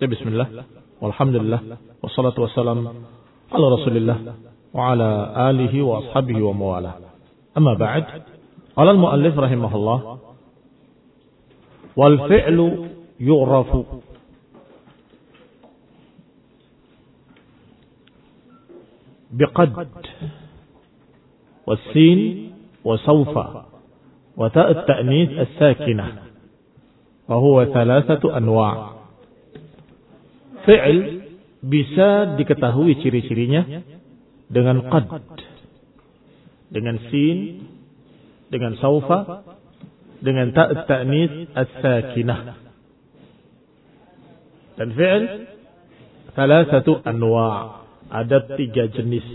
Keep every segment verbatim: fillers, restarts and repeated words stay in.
Ya bismillah, walhamdulillah, wassalatu wassalam ala rasulillah, wa ala alihi wa ashabihi wa mawala. Amma ba'd, qala al-muallif rahimahullah, wal fi'lu yu'rafu biqad was-sin wa sawfa wa ta' at-ta'nits as-sakinah wa huwa thalathatu anwa'. Fi'il bisa diketahui ciri-cirinya dengan qad, dengan sin, dengan saufa, dengan ta' ta'nis as-sakinah. Dan fi'il thalathatu anwa', ada tiga jenis.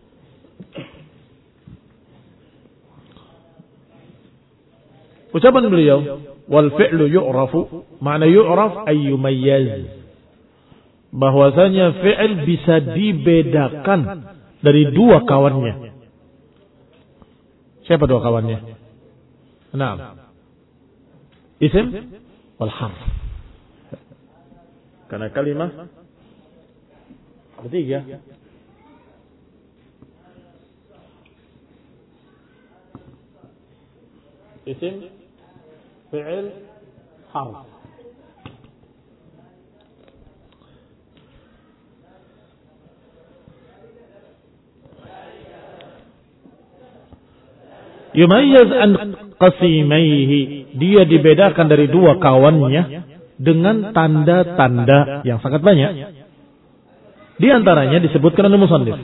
Ucapan beliau, wal fi'lu yu'rafu, makna yu'raf ay yumayyaz, bahwasanya fi'il bisa dibedakan dari dua kawannya. Siapa dua kawannya? Naam. Isim wal harf. Karena kalimat ketiga. Isim, fi'il, harf. Yumayyaz an qasimaihi, dia dibedakan dari dua kawannya dengan tanda-tanda yang sangat banyak. Di antaranya disebutkan oleh musannif,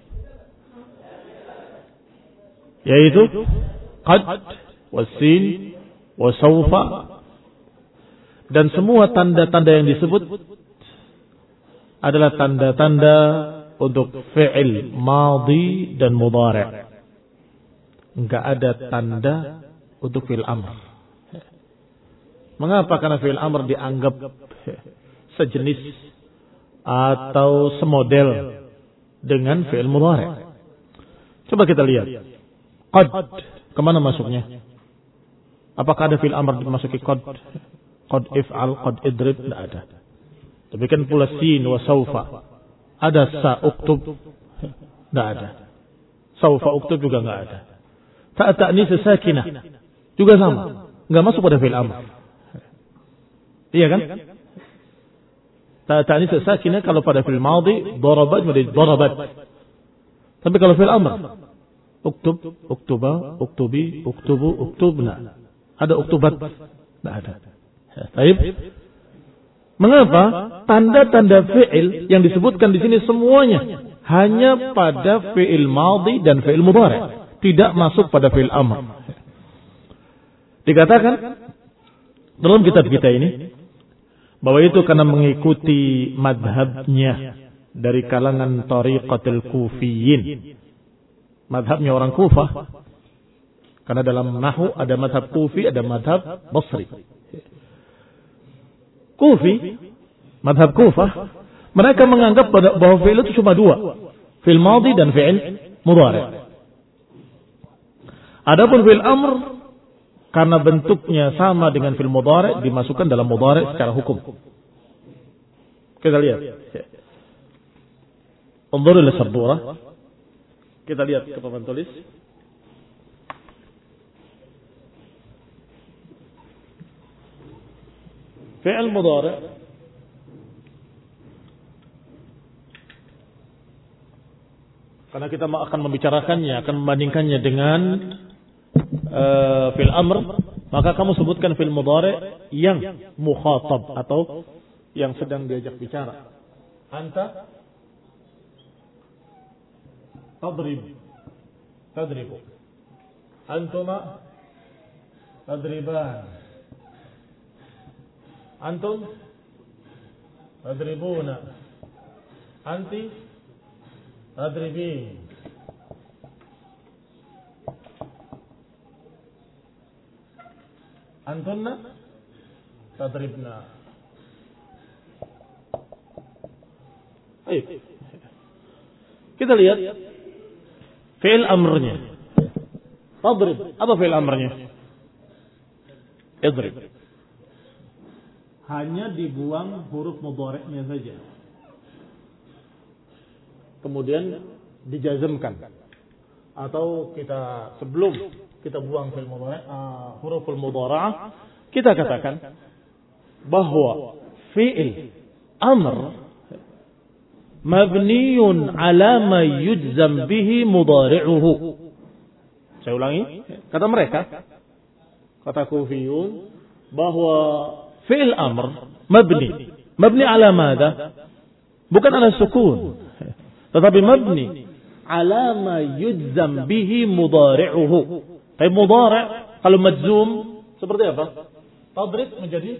yaitu qad, wasin, wasawfa, dan semua tanda-tanda yang disebut adalah tanda-tanda untuk fi'il madhi dan mudhari'. Enggak ada tanda untuk fi'il amr. Mengapa? Karena fi'il amr dianggap sejenis atau semodel dengan fi'il mudhari'. Coba kita lihat. Qad, kemana masuknya? Apakah ada fi'il amr dimasuki qad? Qad if'al, qad idrib? Tidak ada. Demikian pula sin wa sawfa. Ada sa uktub? Tidak ada. Sawfa uktub juga tidak ada. Ta' ta'nis sakinah juga sama, enggak masuk pada fi'il amr. Iya kan? Ta' ta'nis sakinah kalau pada fi'il madhi darabat menjadi darabat. Tapi kalau fi'il amr, uktub, uktuba, uktubi, uktubu, uktubna. Ada uktubat? Enggak ada. Baik. Mengapa tanda-tanda fi'il yang disebutkan di sini semuanya hanya pada fi'il madhi dan fi'il mudhari'? Tidak masuk pada fi'il amr. Dikatakan dalam kitab kita ini bahwa itu karena mengikuti madhabnya dari kalangan tariqatul kufiyin, madhabnya orang Kufah. Karena dalam nahwu ada madhab Kufi, ada madhab Basri. Kufi, madhab Kufah, mereka menganggap bahwa fi'il itu cuma dua, fi'il madhi dan fi'il mudhari'. Adapun fi'il amr karena bentuknya sama dengan fi'il mudhari' dimasukkan dalam mudhari' secara hukum. Kita lihat. Unzur ila sabura. Kita lihat ke papan tulis. Fi'il mudhari' karena kita akan membicarakannya, akan membandingkannya dengan Uh, fil amr, maka kamu sebutkan fil mudhari' yang mukhatab atau yang sedang diajak bicara. Anta tadrib, tadribu. Antuma tadriban. Antum tadribuna. Anti tadribin. Antunna tadribna. Baik. Kita lihat fi'il amrnya. Tadrib. Apa fi'il amrnya? Idrib. hanya dibuang huruf mudhari'nya saja. Kemudian dijazmkan. Atau kita sebelum kita buang fi'il mudhari' uh, huruful mudhara'ah, kita katakan bahwa fi'il amr mabniun ala ma yujzam bihi mudhari'uhu. Saya ulangi, kata mereka, kata Kufiyun, bahwa fi'il amr mabni. Mabni ala madha? Bukan ala sukun, tetapi mabni ala ma yujzam bihi mudhari'uhu. Tapi mudhari' kalau majzum seperti apa? Tadrib menjadi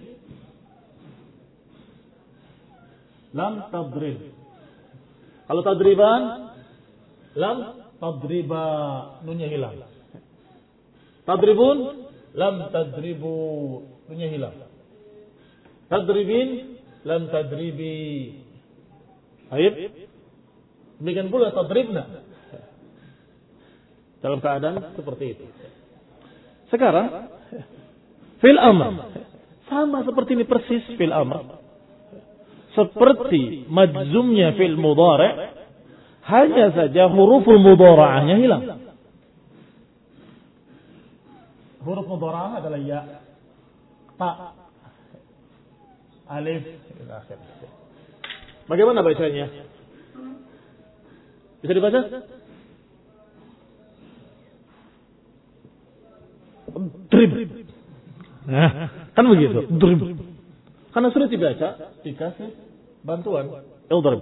lam tadrib. Kalau tadriban lam tadriba, nunnya hilang. Tadribun lam tadribu, nunnya hilang. Tadribin lam tadribi. Baik. Demikian pula tadribna. Dalam keadaan seperti itu. Sekarang fil amr sama seperti ini persis fil amr. Seperti majzumnya fil mudhari', hanya saja huruful mudhara'ahnya hilang. Huruf mudhara'ah adalah ya, ta, alif, ila akhir. Bagaimana bacanya? Bisa dibaca? Drib. Nah, kan begitu. Drib. Karena sudah dibaca, dikasih bantuan. Idrib.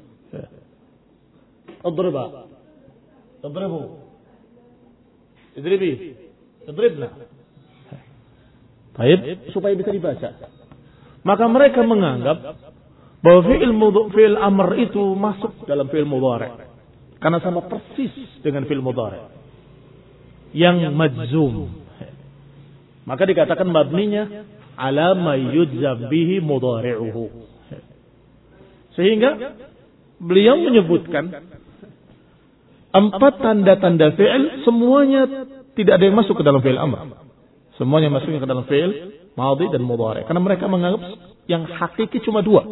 Idriba. Idribu. Idribi. Idribna. Baik, supaya bisa dibaca. Maka mereka menganggap bahwa fi'il mudhari' fi'il amr itu masuk dalam fi'il mudhari'. Karena sama persis dengan fi'il mudhari' yang majzum. Maka dikatakan mabninya ala ma yujzam bihi mudhari'uhu. Sehingga beliau menyebutkan empat tanda-tanda fi'il, semuanya tidak ada yang masuk ke dalam fi'il amr. Semuanya masuk ke dalam fi'il madhi dan mudhari'. Karena mereka menganggap yang hakiki cuma dua,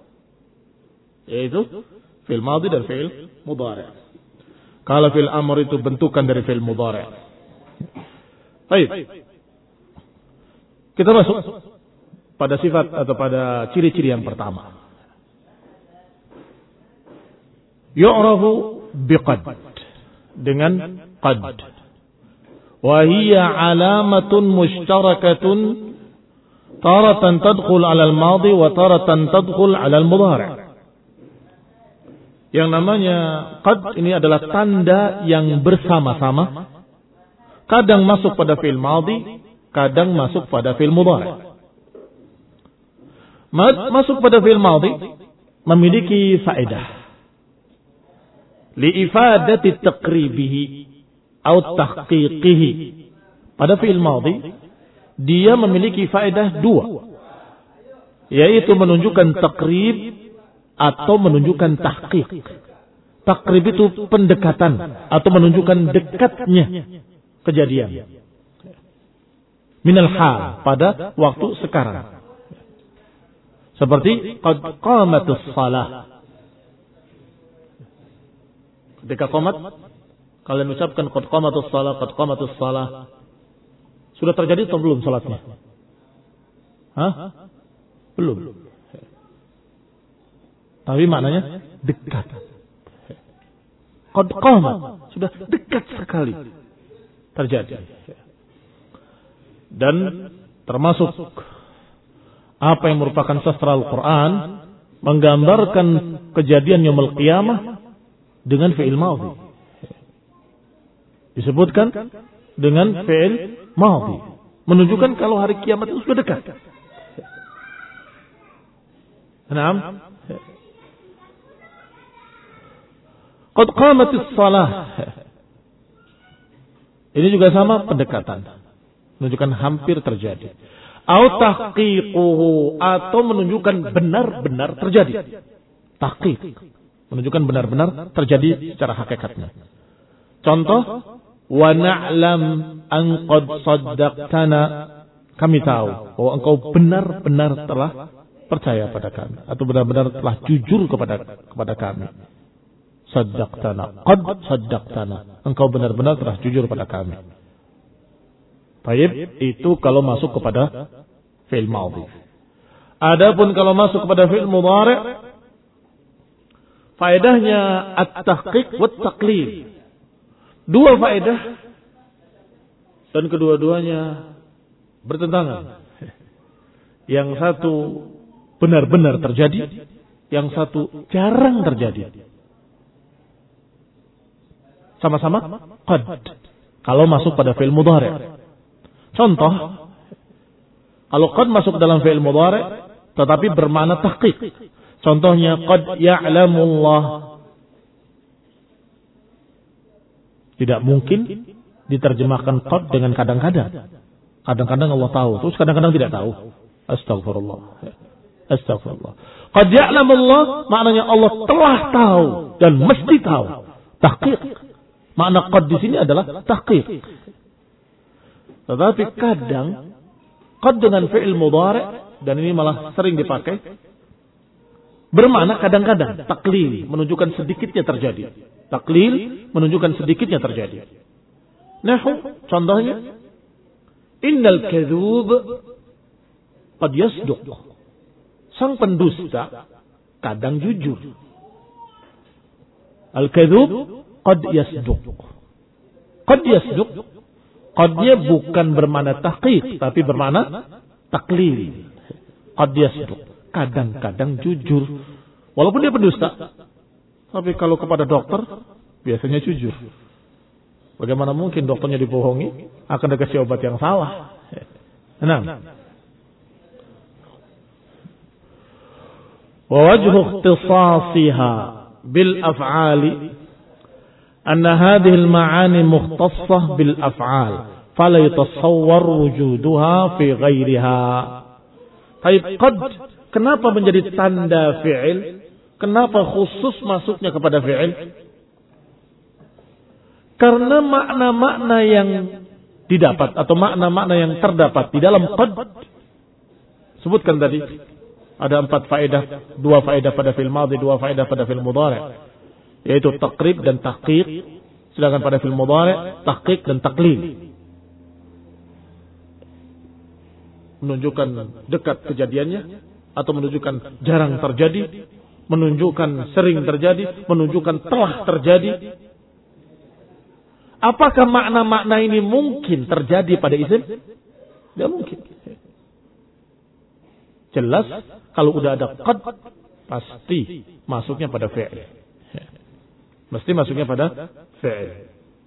yaitu fi'il madhi dan fi'il mudhari'. Kalau fi'il amr itu bentukan dari fi'il mudhari'. Baik. Kita masuk pada sifat atau pada ciri-ciri yang pertama. Yu'rafu biqad, dengan qad. Wa hiya alamatun mushtarakatun taratan tadkhul 'ala al-madhi wa taratan tadkhul 'ala al-mudhari'. Yang namanya qad ini adalah tanda yang bersama-sama, kadang masuk pada fi'il madhi, kadang masuk pada fi'il mudhari'. Masuk pada fi'il madhi memiliki faedah. Li'ifadati taqribihi atau tahqiqihi. Pada fi'il madhi dia memiliki faedah dua, yaitu menunjukkan takrib atau menunjukkan tahqiq. Takrib itu pendekatan atau menunjukkan dekatnya kejadian. Minal hal, pada waktu sekarang. Seperti qad qamatus shalah. Ketika qamat, kalian ucapkan qad qamatus shalah, qad qamatus shalah. Sudah terjadi atau belum salatnya? Hah? Belum. Tapi maknanya dekat. Qad qamat, sudah dekat sekali terjadi. Dan termasuk apa yang merupakan sastra Al-Quran, menggambarkan kejadian yaumul qiyamah dengan fi'il madhi. Disebutkan dengan fi'il madhi, menunjukkan kalau hari kiamat itu sudah dekat. Naam. Qad qamatis shalah. Ini juga sama pendekatan, menunjukkan hampir terjadi. Au tahqiquhu, atau menunjukkan benar-benar terjadi. Tahqiq, menunjukkan benar-benar terjadi secara hakikatnya. Contoh, wa na'lam an qad saddaqtana kami tahu bahwa engkau benar-benar telah percaya pada kami atau benar-benar telah jujur kepada kepada kami. Saddaqtana, qad saddaqtana. Engkau benar-benar telah jujur pada kami. Baik, itu kalau masuk kepada fi'il madhi. Adapun kalau masuk kepada fi'il mudhari', faedahnya at-tahqiq wa at-taqlil. Dua faedah dan kedua-duanya bertentangan. Yang satu benar-benar terjadi, yang satu jarang terjadi. Sama-sama qad. Kalau masuk pada fi'il mudhari'. Contoh, kalau qad masuk dalam fi'il mudhari' tetapi bermakna tahqiq. Contohnya qad ya'lamullah. Tidak mungkin diterjemahkan qad dengan kadang-kadang. Kadang-kadang Allah tahu, terus kadang-kadang tidak tahu. Astagfirullah. Astagfirullah. Qad ya'lamullah maknanya Allah telah tahu dan mesti tahu. Tahqiq. Makna qad di sini adalah tahqiq. Tetapi kadang qad dengan fi'il mudhari' dan ini malah sering dipakai bermakna kadang-kadang taklil, menunjukkan sedikitnya terjadi. Taklil menunjukkan sedikitnya terjadi. Nahu contohnya innal kadzub qad yasduq. Sang pendusta kadang jujur. Al-kadzub qad yasduq. Qad yasduq. Qadnya bukan bermakna tahqiq tapi bermakna taklil. Qad yasduq. Kadang-kadang jujur. Walaupun dia pendusta. Tapi kalau kepada dokter biasanya jujur. Bagaimana mungkin dokternya dibohongi akan dikasih obat yang salah. Enam. Wa wajhu ikhtisasiha bil af'ali anna hadhihi al ma'ani mukhtassah bil af'al fala yatasawwar wujuduha fi ghairiha. Baik, qad kenapa menjadi tanda fi'il? Kenapa khusus masuknya kepada fi'il? Karena makna-makna yang didapat atau makna-makna yang terdapat di dalam qad, sebutkan tadi ada empat faedah, dua faedah pada fi'il madhi, dua faedah pada fi'il mudhari', yaitu taqrib dan tahqiq. Sedangkan pada fi'il mudhari' tahqiq dan taklil, menunjukkan dekat kejadiannya atau menunjukkan jarang terjadi, menunjukkan sering terjadi, menunjukkan telah terjadi. Apakah makna-makna ini mungkin terjadi pada isim? Tidak mungkin. Jelas kalau udah ada qad pasti masuknya pada fi'il. Mesti masuknya pada fi'il.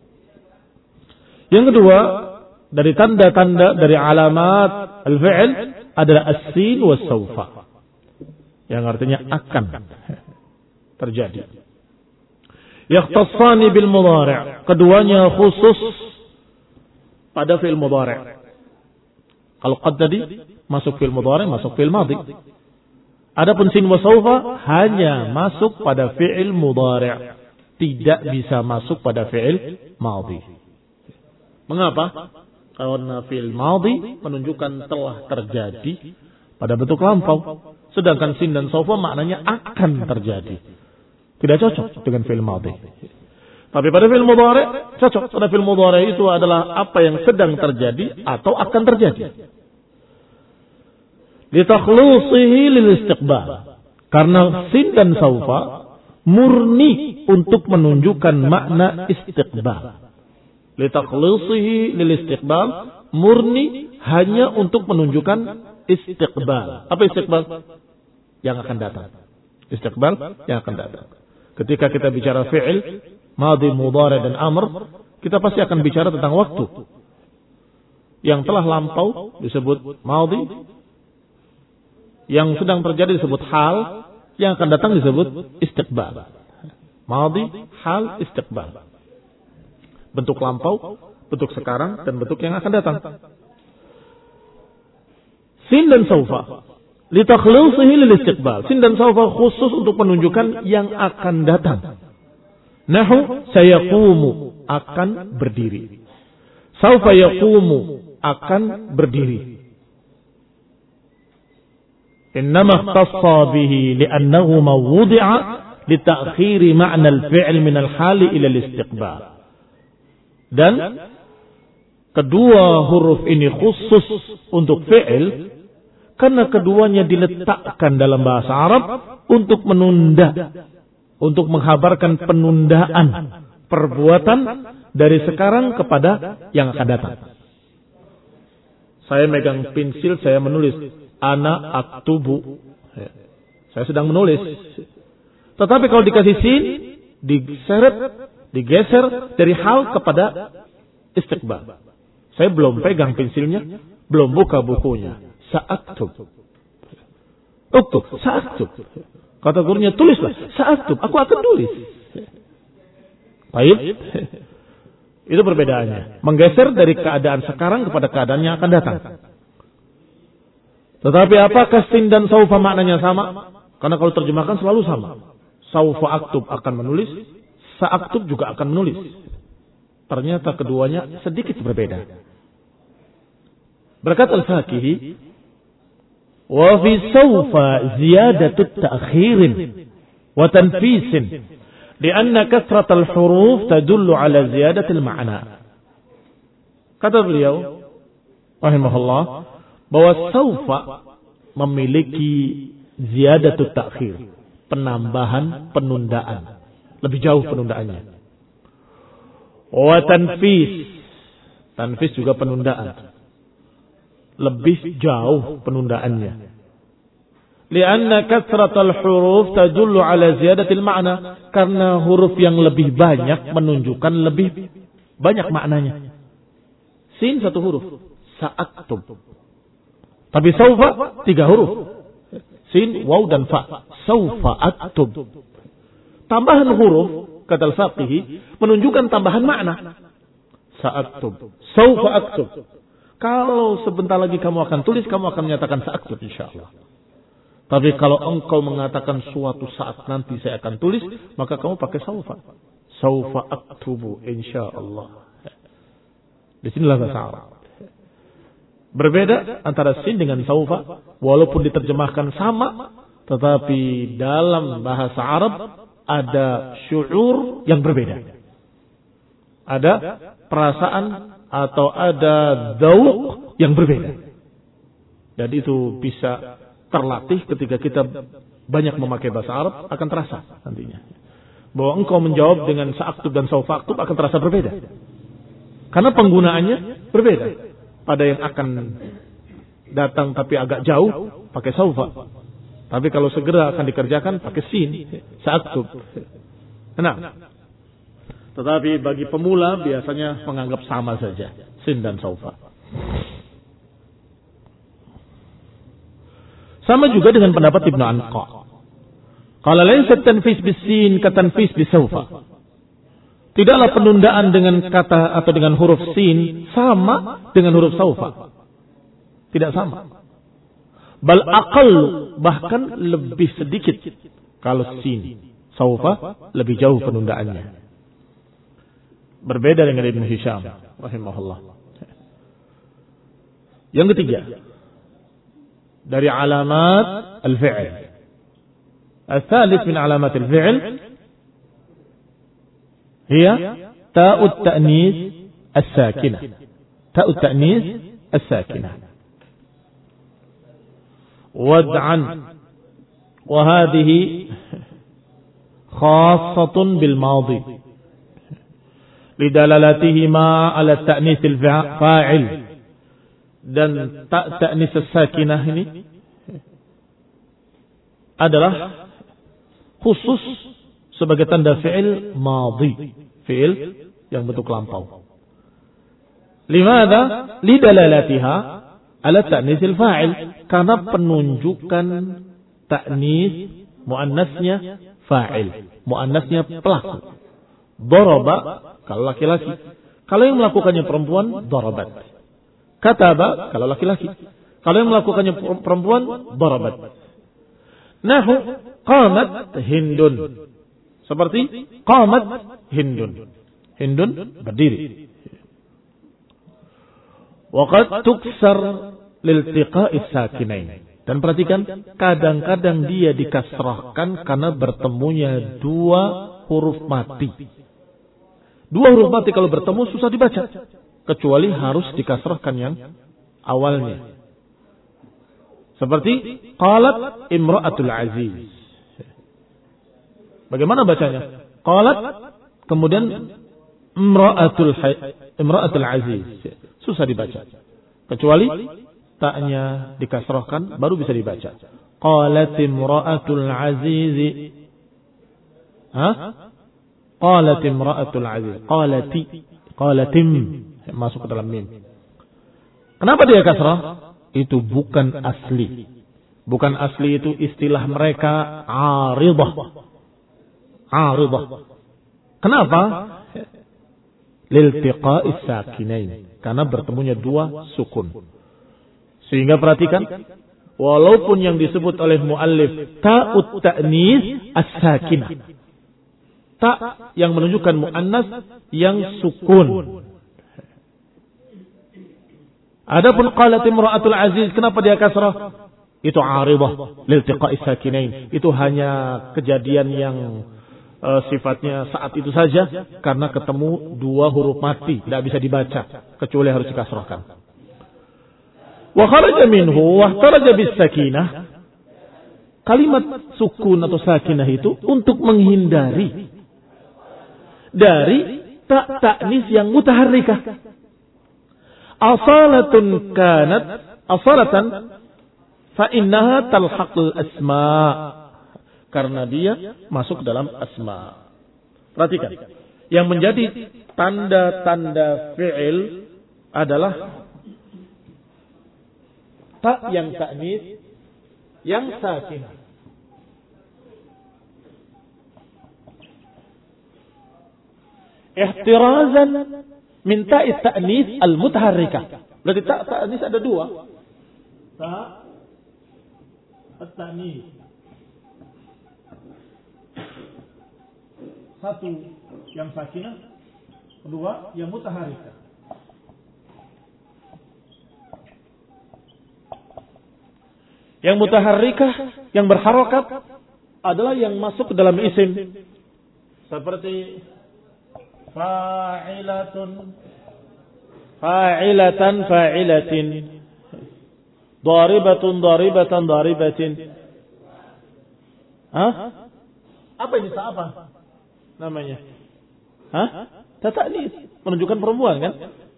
Yang kedua, dari tanda-tanda dari alamat al-fi'il adalah as-sin wa sawfa. Yang artinya akan terjadi. Yakhtassani bil mudhari'. Keduanya khusus pada fi'il mudhari'. Kalau qad tadi masuk fi'il mudhari', masuk fi'il madhi. Adapun sin wa sawfa hanya masuk pada fi'il mudhari', tidak bisa masuk pada fi'il madhi. Mengapa? Karena fi'il madhi menunjukkan telah terjadi pada bentuk lampau, sedangkan sin dan sawfa maknanya akan terjadi. Tidak cocok dengan fi'il madhi. Tapi pada fi'il mudhari' cocok. Pada fi'il mudhari' itu adalah apa yang sedang terjadi atau akan terjadi. Litakhlusihi lil istiqbal. Karena sin dan sawfa murni untuk menunjukkan makna istiqbal. Litakhlusihi lil istiqbal, murni hanya untuk menunjukkan istiqbal. Apa istiqbal? Yang akan datang. Istiqbal yang akan datang. Ketika kita bicara fi'il, madhi, mudhari' dan amr, kita pasti akan bicara tentang waktu. Yang telah lampau disebut madhi, yang sedang terjadi disebut hal, yang akan datang disebut istiqbal. Madhi, hal, istiqbal. Bentuk lampau, bentuk sekarang, dan bentuk yang akan datang. Sin dan sawfa litakhlusihi lil istiqbal. Sin dan sawfa khusus untuk menunjukkan yang akan datang. Nahu sayaqumu, akan berdiri. Sawfa yaqumu, akan berdiri. Innama ikhtassa bihi li'annahu ma wudi'a li ta'khiri ma'na al-fi'l min al-hali ila al-istiqbal. Dan kedua huruf ini khusus untuk fi'il karena keduanya diletakkan dalam bahasa Arab untuk menunda, untuk menghabarkan penundaan perbuatan dari sekarang kepada yang akan datang. Saya megang pensil, saya menulis ana aktubu. Saya sedang menulis. Tetapi kalau dikasih sin, diseret, digeser dari hal kepada istiqbal. Saya belum pegang pensilnya, belum buka bukunya. Sa'aktub. Uktub, sa'aktub. Kata gurunya, tulislah. Sa'aktub, aku akan tulis. Baik. Itu perbedaannya. Menggeser dari keadaan sekarang kepada keadaan yang akan datang. Tetapi apakah sin dan saufa maknanya sama? Karena kalau terjemahkan selalu sama. Saufa aktub akan menulis, sa'aktub juga akan menulis. Ternyata keduanya sedikit berbeda. Berkata Al-Fakihi, wa fi sawfa ziyadatu ta'khirin wa tanfisin lianna kasrat al-huruf tadullu ala ziyadatil ma'na. Kata beliau rahimahullah bahwa sawfa memiliki ziyadatu ta'khir, penambahan, penundaan, lebih jauh penundaannya. Wa tanfis, tanfis juga penundaan, lebih jauh penundaannya. Lianna kathratal huruf tadullu ala ziyadatil ma'na, karena huruf yang lebih banyak menunjukkan lebih banyak maknanya. Sin satu huruf, sa'aktub. Tapi saufa tiga huruf, sin, waw dan fa. Saufa aktub. Tambahan huruf, kata Al-Faqihi, menunjukkan tambahan makna. Sa'aktub, saufa aktub. Kalau sebentar lagi kamu akan tulis, kamu akan menyatakan sa'aktub insyaallah. Tapi kalau engkau mengatakan suatu saat nanti saya akan tulis, maka kamu pakai saufa. Saufa aktubu insyaallah. Di sinilah bahasa Arab. Berbeda antara sin dengan saufa, walaupun diterjemahkan sama, tetapi dalam bahasa Arab ada syu'ur yang berbeda. Ada perasaan atau ada dzauq yang berbeda. Dan itu bisa terlatih ketika kita banyak memakai bahasa Arab, akan terasa nantinya. Bahwa engkau menjawab dengan sa'aktub dan saufaktub akan terasa berbeda. Karena penggunaannya berbeda. Pada yang akan datang tapi agak jauh, pakai saufa. Tapi kalau segera akan dikerjakan, pakai sin, sa'aktub. Nah, tetapi bagi pemula biasanya menganggap sama saja, sin dan saufa. Sama juga dengan pendapat Ibnu Anqa. Qala laysa tanfis bisin ka tanfis bisaufa. Tidaklah penundaan dengan kata atau dengan huruf sin sama dengan huruf saufa. Tidak sama. Bal aqall, bahkan lebih sedikit kalau sin. Saufa lebih jauh penundaannya. Berbeda dengan Ibnu Hisham rahimahullah. Yang ketiga, dari alamat al-fi'l. Al-thalith min alamat al-fi'l hiya ta'ut ta'nis as-sakinah. Ta'ut ta'nis as-sakinah. Wad'an. Wa hadhihi khassatun bil madhi. Lidalalatihi ala ta'nis al-fa'il. Dan ta' ta'nis as-sakinah ini adalah khusus sebagai tanda fi'il madhi, fi'il yang bentuk lampau. Limadha? Lidalalatiha ala ta'nis al-fa'il, karena penunjukan ta'nis muannasnya fa'il, muannasnya pelaku. Daraba kalau laki-laki, kalau yang melakukannya perempuan darabat. Kataba kalau laki-laki, kalau yang melakukannya perempuan darabat. Nahu qamat Hindun, seperti qamat Hindun. Hindun berdiri. Wa qad tuksar liltiqa'i sakinain. Dan perhatikan, kadang-kadang dia dikasrahkan karena bertemunya dua huruf mati. Dua huruf mati kalau bertemu susah dibaca. Kecuali harus dikasrahkan yang awalnya. Seperti qalat imra'atul aziz. Bagaimana bacanya? Qalat kemudian imra'atul imra'atul aziz. Susah dibaca. Kecuali taknya dikasrahkan baru bisa dibaca. Qalat imra'atul aziz. Hah? Qalat imra'atul aziz. Qalati. Qalatim. Masuk ke dalam mim. Kenapa dia kasrah? Itu bukan asli. Bukan asli itu istilah mereka aridah. Aridah. Kenapa? Liltiqa'is sakinain. Karena bertemunya dua sukun. Sehingga perhatikan, walaupun yang disebut oleh muallif ta'ut ta'nis as-sakinah. Ta yang menunjukkan muannas yang sukun. Adapun qalat imra'atul aziz, kenapa dia kasrah? Itu aridah liltiqa'is sakinain. Itu hanya kejadian yang uh, sifatnya saat itu saja karena ketemu dua huruf mati, tidak bisa dibaca kecuali harus dikasrahkan. Wa kharaja minhu wa ihtaraja bis sakinah. Kalimat sukun atau sakinah itu untuk menghindari dari tak ta'nis yang mutaharrikah. Asalatun kanat asalatan fa innaha talhaqul asma, karena dia masuk dalam asma. Perhatikan, yang menjadi tanda-tanda fi'il adalah ta yang ta'nis yang sakinah. Ihtirazan min ta'is ta'nis al-mutaharrikah. Berarti ta' ta'nis ada dua. Ta' at-ta'nis. Satu yang sakinah, kedua yang mutaharrikah. Yang mutaharrikah, yang berharokat adalah yang masuk ke dalam isim. Seperti fa'ilatun, fa'ilatan, fa'ilatin, daribatun, daribatan, daribatin. Hah? Apa ini apa? Namanya? Hah? Tata'nis, menunjukkan perempuan kan?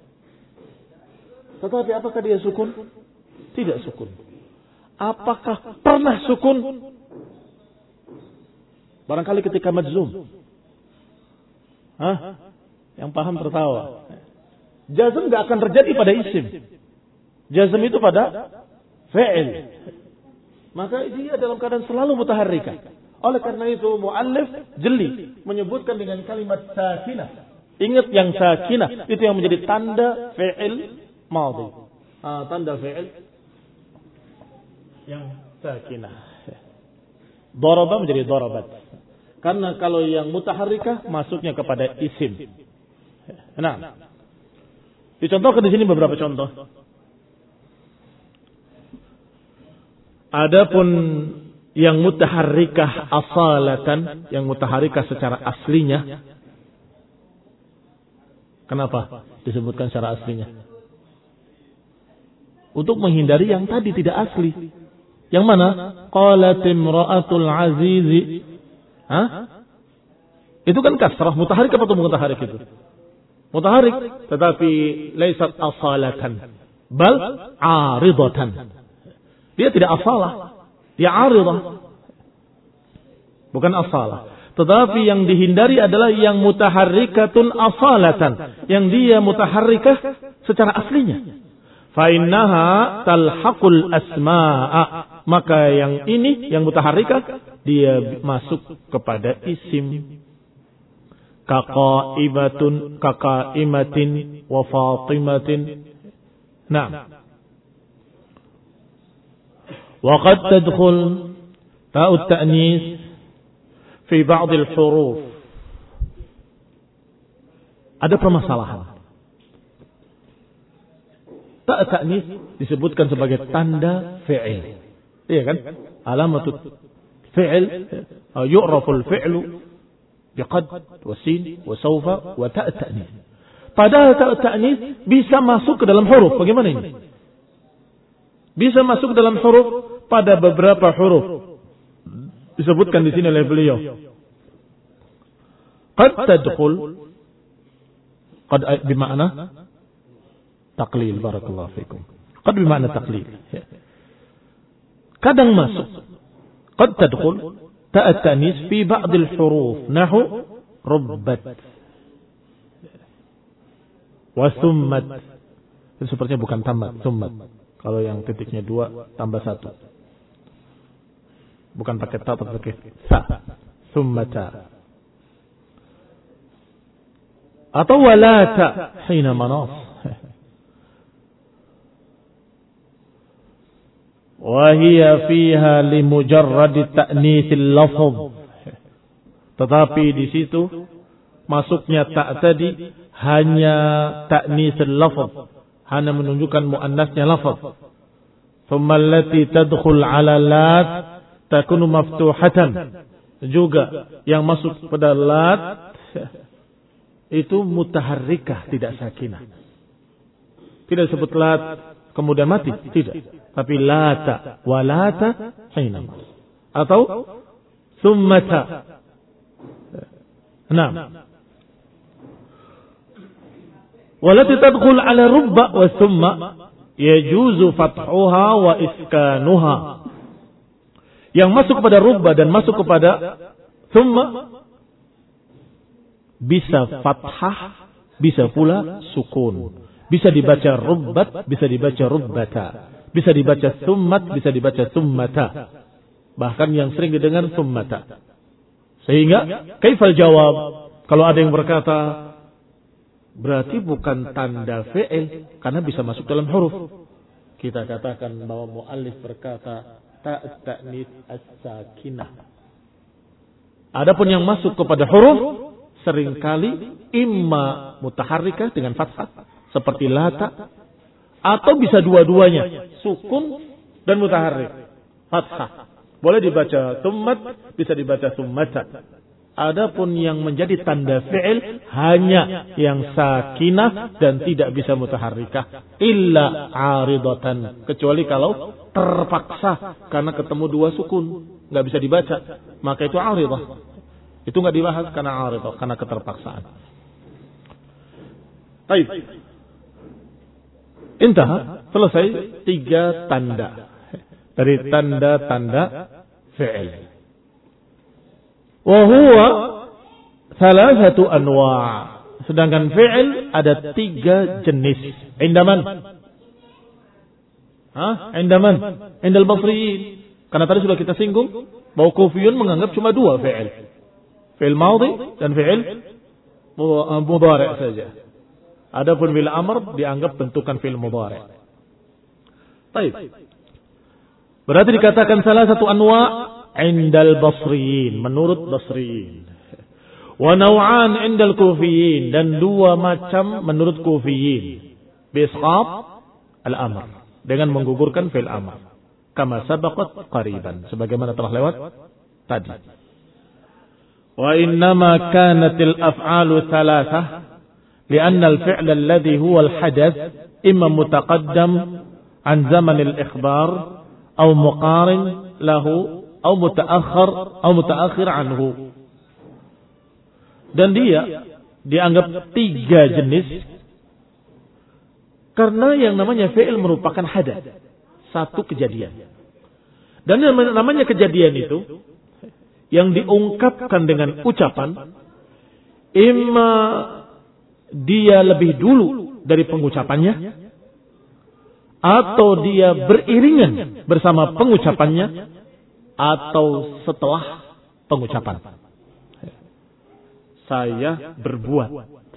Tetapi apakah dia sukun? Tidak sukun. Apakah pernah sukun? Barangkali ketika majzum. Hah? Yang paham tertawa. Jazm gak akan terjadi pada isim. Jazm itu pada fi'il. Maka dia dalam keadaan selalu mutaharrikah. Oleh karena itu muallif jeli menyebutkan dengan kalimat sakinah. Ingat yang sakinah itu yang menjadi tanda fi'il madhi. Ah, tanda fi'il yang sakinah. Daraba menjadi darabat. Karena kalau yang mutaharrikah masuknya kepada isim. Nah, dicontohkan di sini beberapa contoh. Adapun yang mutaharrikah asalatan, yang mutaharrikah secara aslinya. Kenapa disebutkan secara aslinya? Untuk menghindari yang tadi tidak asli. Yang mana? Qalat imra'atul azizi. Hah? Itu kan kasrah, mutaharrik atau mutaharrik itu? Mutaharrik, tetapi laisat asalatan, bal aridatan. Dia tidak asalah, dia aridah. Bukan asalah. Tetapi yang dihindari adalah yang mutaharrikatun asalatan, yang dia mutaharrikah secara aslinya. Fa innaha talhaqul asma'a, maka yang ini yang mutaharrikah dia masuk kepada isim. Kaqaimatun, kaqaimatin wa fatimatin. Nah, wa qad tadkhul ta'ut ta'nis fi ba'd al-huruf. Ada permasalahan. Ta' ta'nis disebutkan sebagai tanda fi'il. Iya kan? Alamatut fi'il yu'raful fi'lu biqad wa sin wa sawfa wa ta' ta'nis. Padahal ta' ta'nis bisa masuk ke dalam huruf. Bagaimana ini? Bisa masuk ke dalam huruf pada beberapa huruf. Disebutkan di sini oleh beliau. Qad tadkhul, qad bimakna taqlil, barakallahu fikum. Qad bimakna taqlil. Kadang masuk. Qad tadkhul ta'at tanis fi ba'd al-huruf nahu rubbat wa thummat. Itu sepertinya bukan tamat, thummat. Kalau yang titiknya dua tambah satu. Bukan pakai ta, tapi pakai sa. Thummata. Atau walata hina manas. Wahia fiha limujarrad ta'nis al-lafz. Tetapi di situ masuknya ta tadi hanya ta'nis al-lafz, hanya menunjukkan muannasnya lafaz. Thumma allati tadkhul 'ala lat takunu maftuhatan. Juga yang masuk pada lat itu mutaharrikah, tidak sakinah. Tidak disebut lat kemudian mati, tidak. Tapi lata, walata, hina. Atau thummata. Nah. Walati tadkhul ala rubba wa thumma yajuzu fathuha wa iskanuha. Yang masuk kepada rubba dan masuk kepada thumma bisa fathah, bisa pula sukun. Bisa dibaca rubbat, bisa dibaca rubbata. Bisa dibaca thummat, bisa dibaca thummata. Bahkan yang sering didengar thummata. Sehingga kaifal jawab? Kalau ada yang berkata berarti bukan tanda fi'il karena bisa masuk dalam huruf. Kita katakan bahwa muallif berkata ta' ta'nis as-sakinah. Adapun yang masuk kepada huruf seringkali imma mutaharrikah dengan fathah seperti lata, atau bisa dua-duanya, sukun dan mutaharrik, fathah. Boleh dibaca thummat, bisa dibaca thummata. Adapun yang menjadi tanda fi'il hanya yang sakinah dan tidak bisa mutaharrikah illa 'aridatan, kecuali kalau terpaksa karena ketemu dua sukun, enggak bisa dibaca, maka itu 'aridah. Itu enggak dibahas karena 'aridah, karena keterpaksaan. Baik. Intah, selesai tiga tanda dari tanda-tanda fi'il. Wa huwa salasatu anwa'. Sedangkan fi'il ada tiga jenis. Indaman. Hah? Indaman. Indal basriyin. Karena tadi sudah kita singgung bahwa Kufiyun menganggap cuma dua fi'il. Fi'il madhi dan fi'il mudhari' saja. Adapun bil amr dianggap bentukan fi'il mudhari'. Baik. Berarti dikatakan salah satu anwa' indal basriyin, menurut basriyin. Wa naw'an indal kufiyin, dan dua macam menurut kufiyin. Bisqat al-amr, dengan menggugurkan fi'il amr. Kama sabaqat qariban, sebagaimana telah lewat tadi. Wa innama kanatil af'alu thalathah لأن الفعل الذي هو الحدث إما متقدم عن زمن الإخبار أو مقارن له أو متأخر أو متأخر عنه. Dan dia dianggap tiga jenis karena yang namanya fi'il merupakan hadath, satu kejadian. Dan yang namanya kejadian itu yang diungkapkan dengan ucapan, imma dia lebih dulu dari pengucapannya, atau dia beriringan bersama pengucapannya, atau setelah pengucapan. Saya berbuat.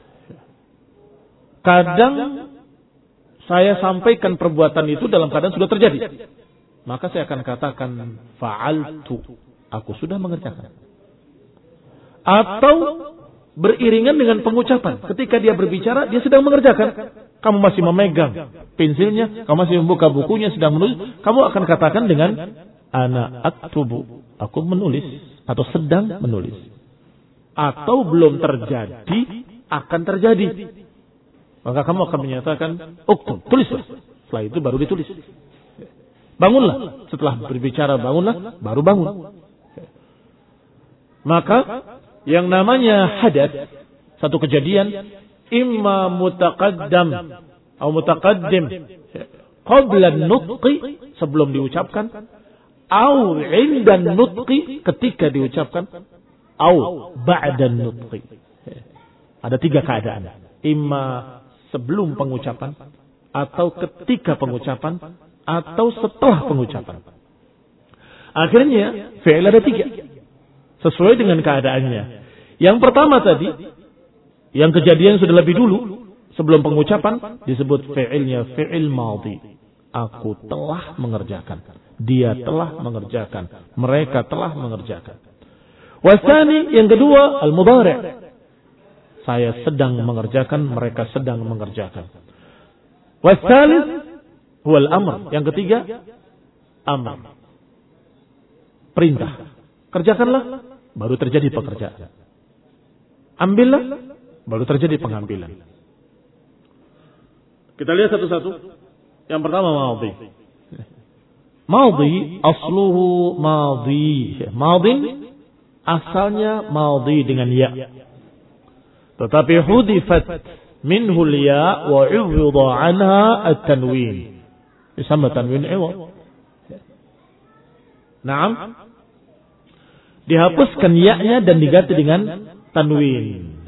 Kadang saya sampaikan perbuatan itu dalam keadaan sudah terjadi. Maka saya akan katakan fa'altu, aku sudah mengerjakan. Atau beriringan dengan pengucapan. Ketika dia berbicara, dia sedang mengerjakan. Kamu masih memegang pensilnya, kamu masih membuka bukunya, sedang menulis. Kamu akan katakan dengan ana aktubu, aku menulis atau sedang menulis. Atau belum terjadi, akan terjadi. Maka kamu akan menyatakan, uktub, tulislah. Setelah itu baru ditulis. Bangunlah. Setelah berbicara bangunlah, baru bangun. Maka yang namanya hadath, satu kejadian, imma mutaqaddam atau mutaqaddim qabla nutqi, sebelum diucapkan, au inda nutqi, ketika diucapkan, au ba'da nutqi. Ada tiga keadaan. Imma sebelum pengucapan, atau ketika pengucapan, atau setelah pengucapan. Akhirnya fi'il ada tiga, sesuai dengan keadaannya. Yang pertama tadi, yang kejadian sudah lebih dulu, sebelum pengucapan, disebut fi'ilnya fi'il madhi. Aku telah mengerjakan, dia telah mengerjakan, mereka telah mengerjakan. Wasani, yang kedua, al-mudhari'. Saya sedang mengerjakan, mereka sedang mengerjakan. Wasalis huwal amr. Yang ketiga, amr. Perintah. Kerjakanlah, baru terjadi pekerjaan. Ambillah, baru terjadi pengambilan. Kita lihat satu-satu. Yang pertama, madhi. Madhi, asluhu madhi. Madhin, asalnya madhi dengan ya. Tetapi hudifat minhu al-ya wa 'uwida 'anha at-tanwin. Disama tanwin iwad. Naam. Dihapuskan ya-nya dan diganti dengan tanwin.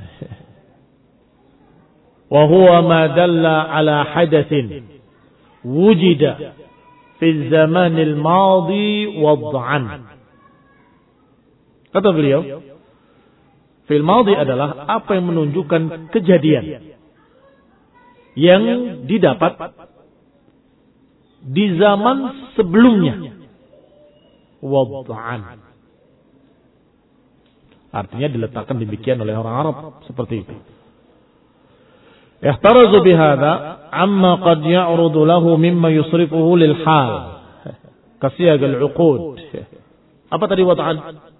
Wa huwa ma dalla 'ala hadatsin wujida fi zaman al-madi wad'an. Kata beliau, fi'il madhi adalah apa yang menunjukkan kejadian yang didapat di zaman sebelumnya. Wad'an. Artinya diletakkan demikian oleh orang Arab seperti itu. Ihtarazu bihadza amma qad ya'rudu lahu mimma yusrifuhu lil hal. Kasiyag al-uqud. Apa tadi wad'an?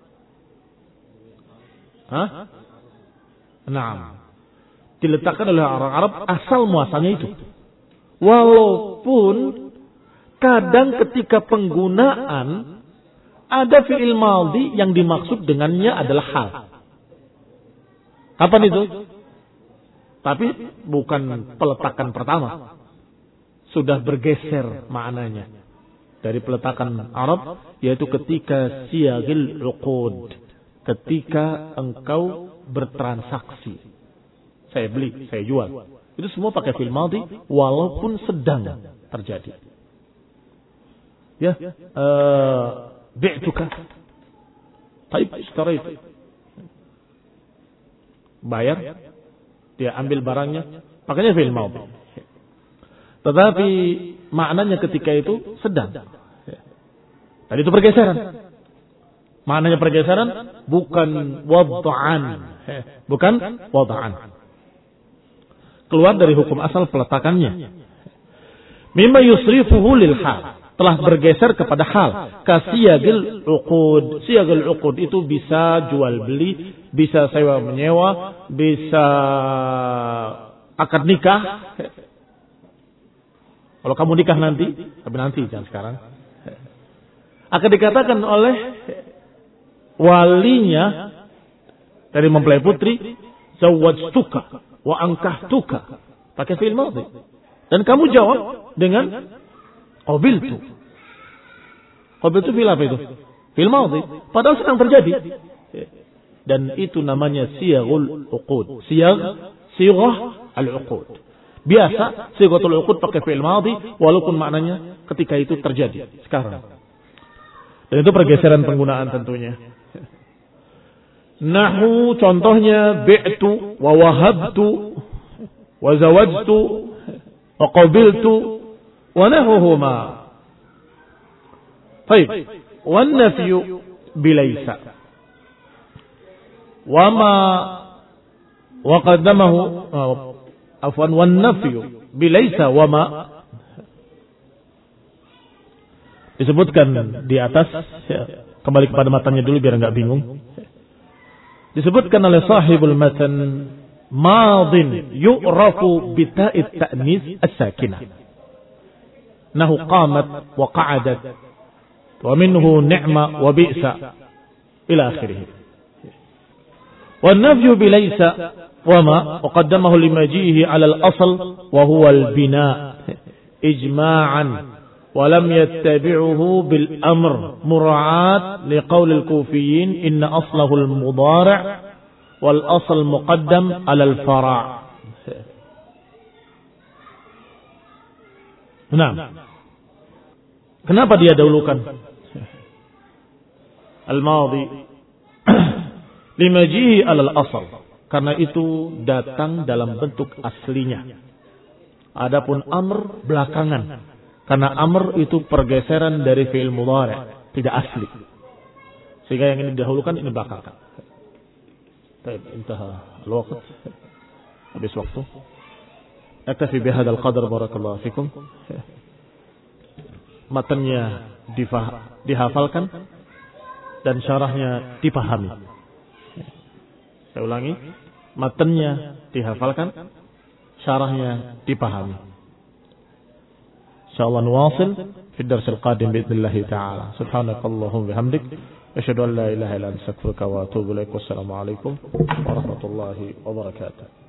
Hah? Naam. Diletakkan oleh orang Arab asal muasalnya itu. Walaupun kadang ketika penggunaan ada fi'il madhi yang dimaksud dengannya adalah hal. Kapan itu? Tapi bukan peletakan pertama. Sudah bergeser maknanya dari peletakan Arab, yaitu ketika siyagil uqud. Ketika engkau bertransaksi, saya beli, saya jual, itu semua pakai fi'il madhi walaupun sedang terjadi. Ya, uh, bi'tuka, taib, ishtaraitu, bayar, dia ambil barangnya, pakainya fi'il madhi. Tetapi maknanya ketika itu sedang. Tadi itu pergeseran. Maknanya pergeseran bukan wad'an. Bukan wad'an. Keluar dari hukum asal peletakannya. Mimma yusrifuhu lil hal. Telah bergeser kepada hal. Kasiyagil uqud. Siyagil uqud itu bisa jual beli, bisa sewa menyewa, bisa akad nikah. Kalau kamu nikah nanti, tapi nanti jangan sekarang. Akan dikatakan oleh walinya dari mempelai putri, zawwajtuka wa ankahtuka, pakai fi'il madhi. Dan kamu jawab dengan qabiltu. Qabiltu fi'il apa itu? Fi'il madhi. Padahal sedang terjadi. Dan itu namanya siyaghul uqud. Siyagh, sighah al-uqud. Biasa sighatul uqud pakai fi'il madhi walaupun maknanya ketika itu terjadi sekarang. Dan itu pergeseran penggunaan tentunya. Nahu contohnya bi'tu wa wahabtu wa zawajtu wa qabiltu wa nahuhuma. Baik, wan nafyu bilaysa. Wa ma wa qaddamahu afwan wan nafyu bilaysa wa ma. Disebutkan di atas, ya, kembali kepada matanya dulu biar enggak bingung. Disebutkan oleh sahibul matan madin yu'rafu bita'it ta'nis as-sakinah. Nahu qamat wa qa'adat wa minhu ni'ma wa bi'sa ila akhirih. Wa nafyu bilaysa wa ma qaddamahu limajihi 'ala al-asl wa huwa al-bina' ijma'an wa lam yattabi'uhu bil amr mura'at liqaul al-kufiyyin inna aslahu al-mudari' wal asl muqaddam 'ala al-fara'. Nah, kenapa dia dahulukan al-madhi limajihi 'ala al-asl? Karena itu datang dalam bentuk aslinya. Adapun amr belakangan. Karena amr itu pergeseran dari fi'il mudhari', tidak asli. Sehingga yang ini didahulukan, ini belakangan. Baik, intaha al-waqt. Habis waktu. Aktafi bihadzal qadar, barakallahu fikum. Matanya dihafalkan dan syarahnya dipahami. Saya ulangi, matanya dihafalkan, syarahnya dipahami. Insyaallah nuwasil fi ad-dars al-qadim bi'idznillah ta'ala. Subhanakallahumma bihamdik asyhadu an la ilaha illa anta astaghfiruka wa atubu ilaik. Wassalamu alaikum warahmatullahi wabarakatuh.